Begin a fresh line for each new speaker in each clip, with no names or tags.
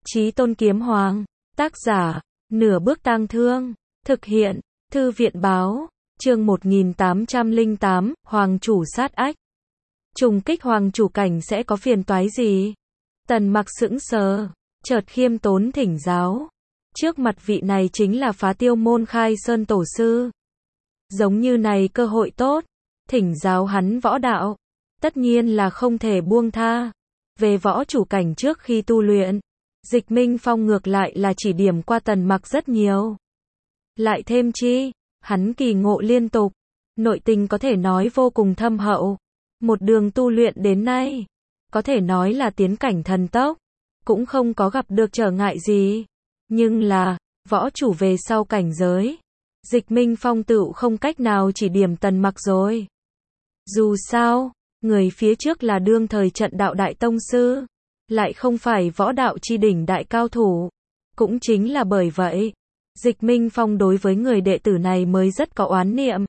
Chí Tôn Kiếm Hoàng, tác giả, Nửa Bước Tang Thương, thực hiện, Thư viện báo, chương 1808, Hoàng chủ sát ách. Trùng kích Hoàng chủ cảnh sẽ có phiền toái gì? Tần Mặc sững sờ, chợt khiêm tốn thỉnh giáo. Trước mặt vị này chính là Phá Tiêu môn Khai Sơn tổ sư. Giống như này cơ hội tốt, thỉnh giáo hắn võ đạo, tất nhiên là không thể buông tha. Về võ chủ cảnh trước khi tu luyện, Dịch Minh Phong ngược lại là chỉ điểm qua Tần Mặc rất nhiều. Lại thêm chi, hắn kỳ ngộ liên tục, nội tình có thể nói vô cùng thâm hậu. Một đường tu luyện đến nay, có thể nói là tiến cảnh thần tốc, cũng không có gặp được trở ngại gì. Nhưng là, võ chủ về sau cảnh giới, Dịch Minh Phong tựu không cách nào chỉ điểm Tần Mặc rồi. Dù sao, người phía trước là đương thời trận đạo đại tông sư, lại không phải võ đạo chi đỉnh đại cao thủ. Cũng chính là bởi vậy, Dịch Minh Phong đối với người đệ tử này mới rất có oán niệm.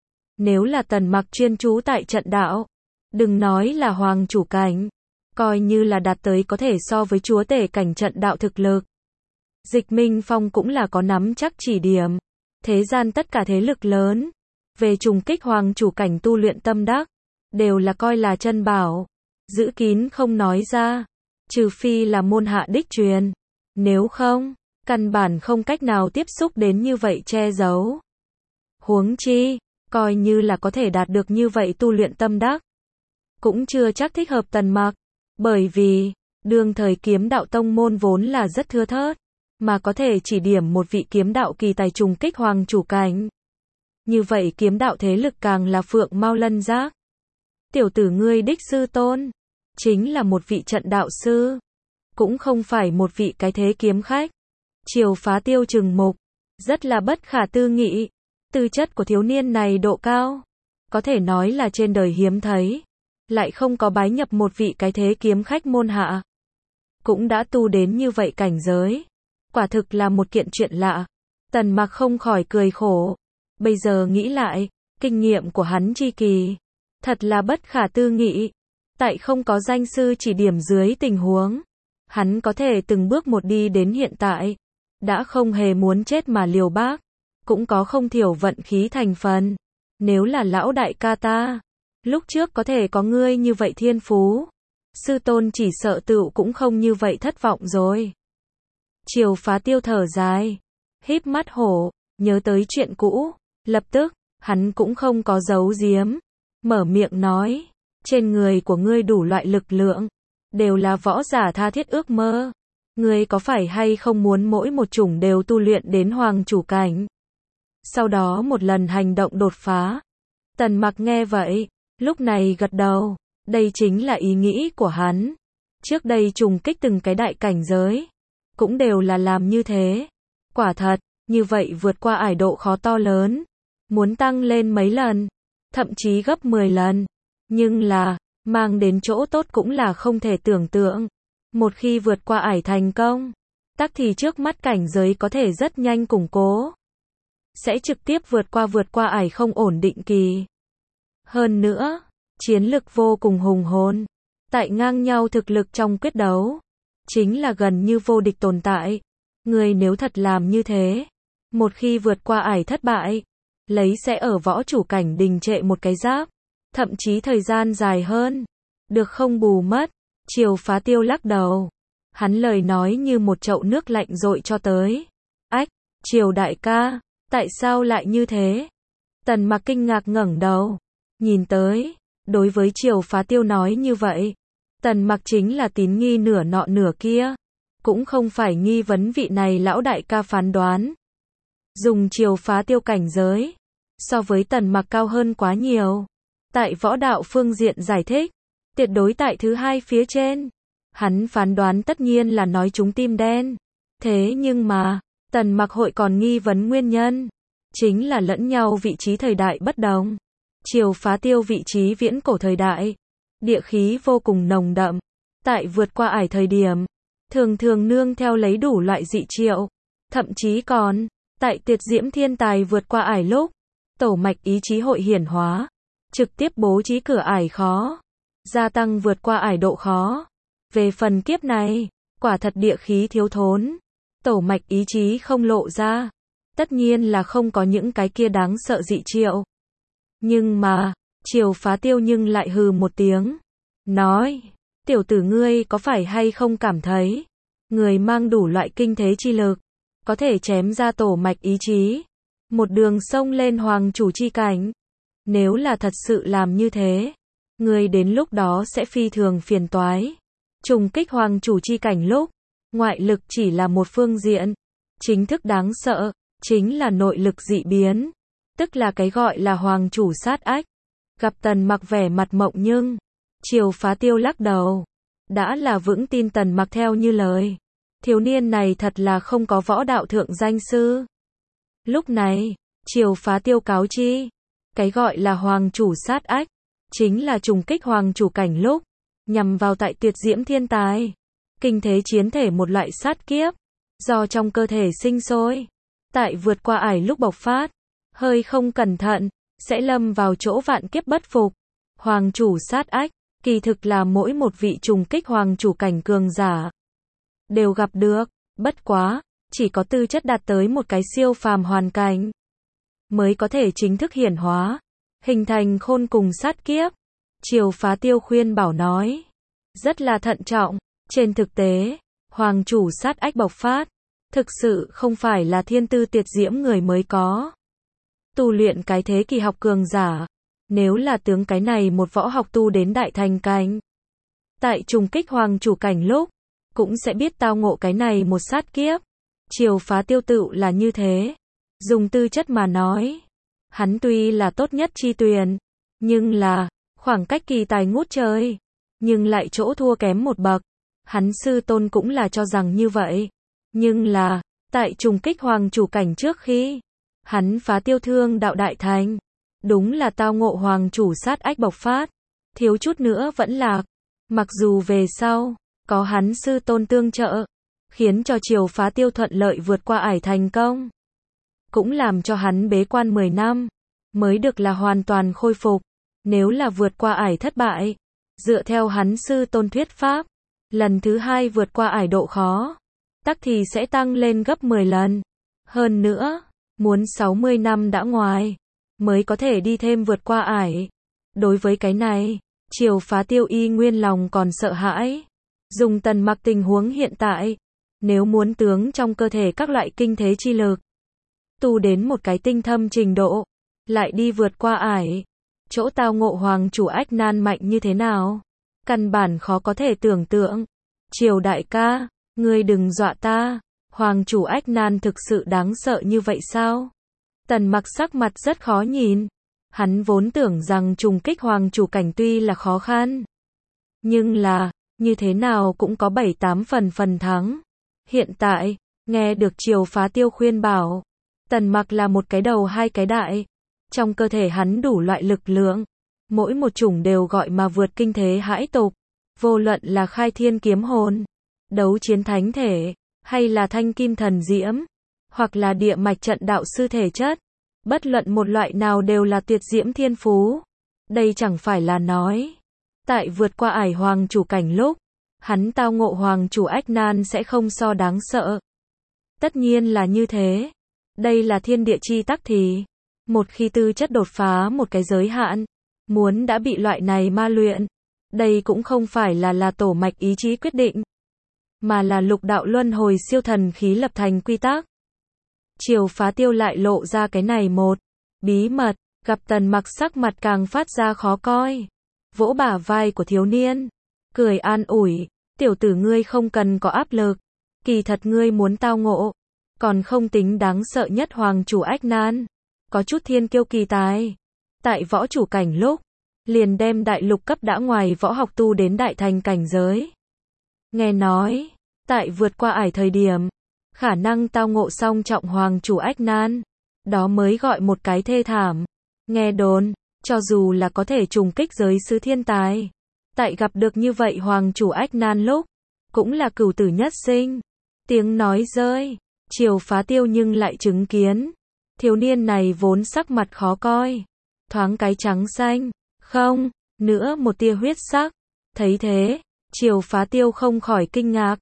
Nếu là Tần Mặc chuyên chú tại trận đạo, đừng nói là hoàng chủ cảnh, coi như là đạt tới có thể so với chúa tể cảnh trận đạo thực lực, Dịch Minh Phong cũng là có nắm chắc chỉ điểm. Thế gian tất cả thế lực lớn, về trùng kích hoàng chủ cảnh tu luyện tâm đắc, đều là coi là chân bảo, giữ kín không nói ra, trừ phi là môn hạ đích truyền, nếu không, căn bản không cách nào tiếp xúc đến như vậy che giấu. Huống chi, coi như là có thể đạt được như vậy tu luyện tâm đắc, cũng chưa chắc thích hợp Tần Mặc, bởi vì, đương thời kiếm đạo tông môn vốn là rất thưa thớt, mà có thể chỉ điểm một vị kiếm đạo kỳ tài trùng kích hoàng chủ cảnh. Như vậy kiếm đạo thế lực càng là phượng mao lân giác. Tiểu tử ngươi đích sư tôn, chính là một vị trận đạo sư, cũng không phải một vị cái thế kiếm khách. Triều Phá Tiêu trừng mục, rất là bất khả tư nghị. Tư chất của thiếu niên này độ cao, có thể nói là trên đời hiếm thấy, lại không có bái nhập một vị cái thế kiếm khách môn hạ, cũng đã tu đến như vậy cảnh giới, quả thực là một kiện chuyện lạ. Tần Mặc không khỏi cười khổ, bây giờ nghĩ lại, kinh nghiệm của hắn chi kỳ, thật là bất khả tư nghị. Tại không có danh sư chỉ điểm dưới tình huống, hắn có thể từng bước một đi đến hiện tại, đã không hề muốn chết mà liều bác, cũng có không thiểu vận khí thành phần. Nếu là lão đại ca ta, lúc trước có thể có ngươi như vậy thiên phú, sư tôn chỉ sợ tựu cũng không như vậy thất vọng rồi. Triều Phá Tiêu thở dài, híp mắt hổ, nhớ tới chuyện cũ, lập tức, hắn cũng không có giấu giếm, mở miệng nói, trên người của ngươi đủ loại lực lượng, đều là võ giả tha thiết ước mơ. Ngươi có phải hay không muốn mỗi một chủng đều tu luyện đến hoàng chủ cảnh, sau đó một lần hành động đột phá? Tần Mặc nghe vậy, lúc này gật đầu, đây chính là ý nghĩ của hắn. Trước đây trùng kích từng cái đại cảnh giới, cũng đều là làm như thế. Quả thật, như vậy vượt qua ải độ khó to lớn, muốn tăng lên mấy lần, thậm chí gấp 10 lần. Nhưng là, mang đến chỗ tốt cũng là không thể tưởng tượng. Một khi vượt qua ải thành công, tắc thì trước mắt cảnh giới có thể rất nhanh củng cố, sẽ trực tiếp vượt qua ải không ổn định kỳ. Hơn nữa, chiến lực vô cùng hùng hồn, tại ngang nhau thực lực trong quyết đấu, chính là gần như vô địch tồn tại. Người nếu thật làm như thế, một khi vượt qua ải thất bại, lấy sẽ ở võ chủ cảnh đình trệ một cái giáp, thậm chí thời gian dài hơn, được không bù mất. Triều Phá Tiêu lắc đầu, hắn lời nói như một chậu nước lạnh dội cho tới. Ách, Triều đại ca, tại sao lại như thế? Tần Mặc kinh ngạc ngẩng đầu, nhìn tới, đối với Triều Phá Tiêu nói như vậy, Tần Mặc chính là tín nghi nửa nọ nửa kia, cũng không phải nghi vấn vị này lão đại ca phán đoán. Dùng Triều Phá Tiêu cảnh giới, so với Tần Mặc cao hơn quá nhiều. Tại võ đạo phương diện giải thích, tuyệt đối tại thứ hai phía trên. Hắn phán đoán tất nhiên là nói trúng tim đen. Thế nhưng mà, Tần Mặc hội còn nghi vấn nguyên nhân, chính là lẫn nhau vị trí thời đại bất đồng. Triều Phá Tiêu vị trí viễn cổ thời đại, địa khí vô cùng nồng đậm. Tại vượt qua ải thời điểm, thường thường nương theo lấy đủ loại dị triệu. Thậm chí còn, tại tuyệt diễm thiên tài vượt qua ải lúc, tổ mạch ý chí hội hiển hóa, trực tiếp bố trí cửa ải khó, gia tăng vượt qua ải độ khó. Về phần kiếp này, quả thật địa khí thiếu thốn. Tổ mạch ý chí không lộ ra. Tất nhiên là không có những cái kia đáng sợ dị triệu. Nhưng mà, Triều Phá Tiêu nhưng lại hừ một tiếng. Nói, tiểu tử ngươi có phải hay không cảm thấy, người mang đủ loại kinh thế chi lực, có thể chém ra tổ mạch ý chí, một đường sông lên hoàng chủ chi cảnh. Nếu là thật sự làm như thế, ngươi đến lúc đó sẽ phi thường phiền toái. Trùng kích hoàng chủ chi cảnh lúc, ngoại lực chỉ là một phương diện, chính thức đáng sợ, chính là nội lực dị biến, tức là cái gọi là hoàng chủ sát ách. Gặp Tần Mặc vẻ mặt mộng nhưng, Triều Phá Tiêu lắc đầu, đã là vững tin Tần Mặc theo như lời. Thiếu niên này thật là không có võ đạo thượng danh sư. Lúc này, Triều Phá Tiêu cáo chi, cái gọi là hoàng chủ sát ách, chính là trùng kích hoàng chủ cảnh lúc, nhằm vào tại tuyệt diễm thiên tài, kinh thế chiến thể một loại sát kiếp, do trong cơ thể sinh sôi, tại vượt qua ải lúc bộc phát, hơi không cẩn thận, sẽ lâm vào chỗ vạn kiếp bất phục. Hoàng chủ sát ách, kỳ thực là mỗi một vị trùng kích hoàng chủ cảnh cường giả đều gặp được, bất quá, chỉ có tư chất đạt tới một cái siêu phàm hoàn cảnh, mới có thể chính thức hiển hóa, hình thành khôn cùng sát kiếp. Triều Phá Tiêu khuyên bảo nói, rất là thận trọng, trên thực tế, hoàng chủ sát ách bộc phát, thực sự không phải là thiên tư tuyệt diễm người mới có. Tu luyện cái thế kỳ học cường giả, nếu là tướng cái này một võ học tu đến đại thành cảnh, tại trùng kích hoàng chủ cảnh lúc, cũng sẽ biết tao ngộ cái này một sát kiếp. Triều Phá Tiêu tựu là như thế. Dùng tư chất mà nói, hắn tuy là tốt nhất chi tuyển, nhưng là, khoảng cách kỳ tài ngút trời, nhưng lại chỗ thua kém một bậc. Hắn sư tôn cũng là cho rằng như vậy. Nhưng là, tại trùng kích hoàng chủ cảnh trước khi, hắn phá tiêu thương đạo đại thành, đúng là tao ngộ hoàng chủ sát ách bộc phát, thiếu chút nữa vẫn lạc. Mặc dù về sau, có hắn sư tôn tương trợ, khiến cho Triều Phá Tiêu thuận lợi vượt qua ải thành công, cũng làm cho hắn bế quan 10 năm, mới được là hoàn toàn khôi phục. Nếu là vượt qua ải thất bại, dựa theo hắn sư tôn thuyết pháp, lần thứ hai vượt qua ải độ khó, tắc thì sẽ tăng lên gấp 10 lần. Hơn nữa, muốn 60 năm đã ngoài, mới có thể đi thêm vượt qua ải. Đối với cái này, Triều Phá Tiêu y nguyên lòng còn sợ hãi. Dùng Tần Mặc tình huống hiện tại, nếu muốn tướng trong cơ thể các loại kinh thế chi lực, tu đến một cái tinh thâm trình độ, lại đi vượt qua ải, chỗ tao ngộ hoàng chủ ách nan mạnh như thế nào, căn bản khó có thể tưởng tượng. Triều đại ca, ngươi đừng dọa ta, hoàng chủ ách nan thực sự đáng sợ như vậy sao? Tần Mặc sắc mặt rất khó nhìn, hắn vốn tưởng rằng trùng kích hoàng chủ cảnh tuy là khó khăn, nhưng là, như thế nào cũng có 7-8 phần thắng. Hiện tại, nghe được Triều Phá Tiêu khuyên bảo, Tần Mặc là một cái đầu hai cái đại, trong cơ thể hắn đủ loại lực lượng, mỗi một chủng đều gọi mà vượt kinh thế hãi tục, vô luận là khai thiên kiếm hồn, đấu chiến thánh thể, hay là thanh kim thần diễm, hoặc là địa mạch trận đạo sư thể chất, bất luận một loại nào đều là tuyệt diễm thiên phú. Đây chẳng phải là nói, tại vượt qua ải hoàng chủ cảnh lúc, hắn tao ngộ hoàng chủ ách nan sẽ không so đáng sợ. Tất nhiên là như thế. Đây là thiên địa chi tắc thì, một khi tư chất đột phá một cái giới hạn, muốn đã bị loại này ma luyện, đây cũng không phải là tổ mạch ý chí quyết định, mà là lục đạo luân hồi siêu thần khí lập thành quy tắc. Triều Phá Tiêu lại lộ ra cái này một bí mật, gặp Tần Mặc sắc mặt càng phát ra khó coi, vỗ bả vai của thiếu niên, cười an ủi, tiểu tử ngươi không cần có áp lực, kỳ thật ngươi muốn tao ngộ, còn không tính đáng sợ nhất hoàng chủ ách nan, có chút thiên kiêu kỳ tài, tại võ chủ cảnh lúc, liền đem đại lục cấp đã ngoài võ học tu đến đại thành cảnh giới. Nghe nói, tại vượt qua ải thời điểm, khả năng tao ngộ song trọng hoàng chủ ách nan, đó mới gọi một cái thê thảm. Nghe đồn, cho dù là có thể trùng kích giới sứ thiên tài, tại gặp được như vậy hoàng chủ ách nan lúc, cũng là cửu tử nhất sinh. Tiếng nói rơi, Triều Phá Tiêu nhưng lại chứng kiến, thiếu niên này vốn sắc mặt khó coi, thoáng cái trắng xanh, không, nữa một tia huyết sắc. Thấy thế, Triều Phá Tiêu không khỏi kinh ngạc,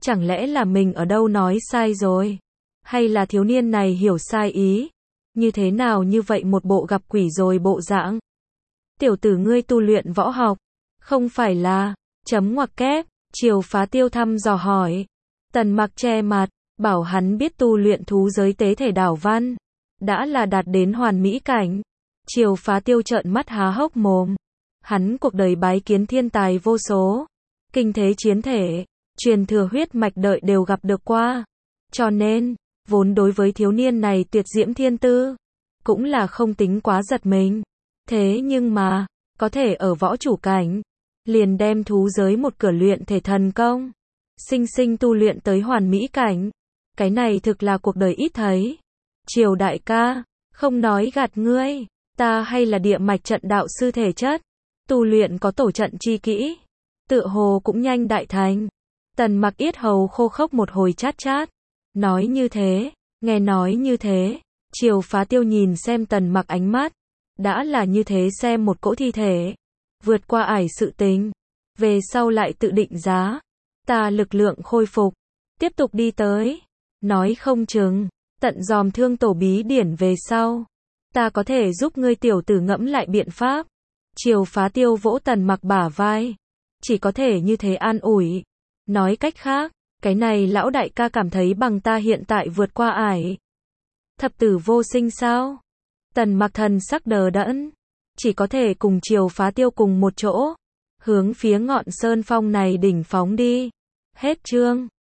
Chẳng lẽ là mình ở đâu nói sai rồi? Hay là thiếu niên này hiểu sai ý? Như thế nào như vậy một bộ gặp quỷ rồi bộ dạng? Tiểu tử ngươi tu luyện võ học, không phải là, chấm ngoặc kép, Triều Phá Tiêu thăm dò hỏi. Tần Mặc che mặt, bảo hắn biết tu luyện thú giới tế thể đảo văn, đã là đạt đến hoàn mỹ cảnh. Triều Phá Tiêu trợn mắt há hốc mồm. Hắn cuộc đời bái kiến thiên tài vô số, kinh thế chiến thể, truyền thừa huyết mạch đợi đều gặp được qua. Cho nên, vốn đối với thiếu niên này tuyệt diễm thiên tư, cũng là không tính quá giật mình. Thế nhưng mà, có thể ở võ chủ cảnh, liền đem thú giới một cửa luyện thể thần công, sinh sinh tu luyện tới hoàn mỹ cảnh. Cái này thực là cuộc đời ít thấy. Triều đại ca, không nói gạt ngươi, ta hay là địa mạch trận đạo sư thể chất, tu luyện có tổ trận chi kỹ, tựa hồ cũng nhanh đại thành. Tần Mặc yết hầu khô khốc một hồi chát chát, nói như thế, nghe nói như thế, Triều Phá Tiêu nhìn xem Tần Mặc ánh mắt, đã là như thế xem một cỗ thi thể, vượt qua ải sự tình, về sau lại tự định giá, ta lực lượng khôi phục, tiếp tục đi tới, nói không chừng, tận dòm thương tổ bí điển về sau, ta có thể giúp ngươi tiểu tử ngẫm lại biện pháp. Triều Phá Tiêu vỗ Tần Mặc bả vai, chỉ có thể như thế an ủi. Nói cách khác, cái này lão đại ca cảm thấy bằng ta hiện tại vượt qua ải thập tử vô sinh sao? Tần Mặc thần sắc đờ đẫn, chỉ có thể cùng Triều Phá Tiêu cùng một chỗ, hướng phía ngọn sơn phong này đỉnh phóng đi. Hết chương.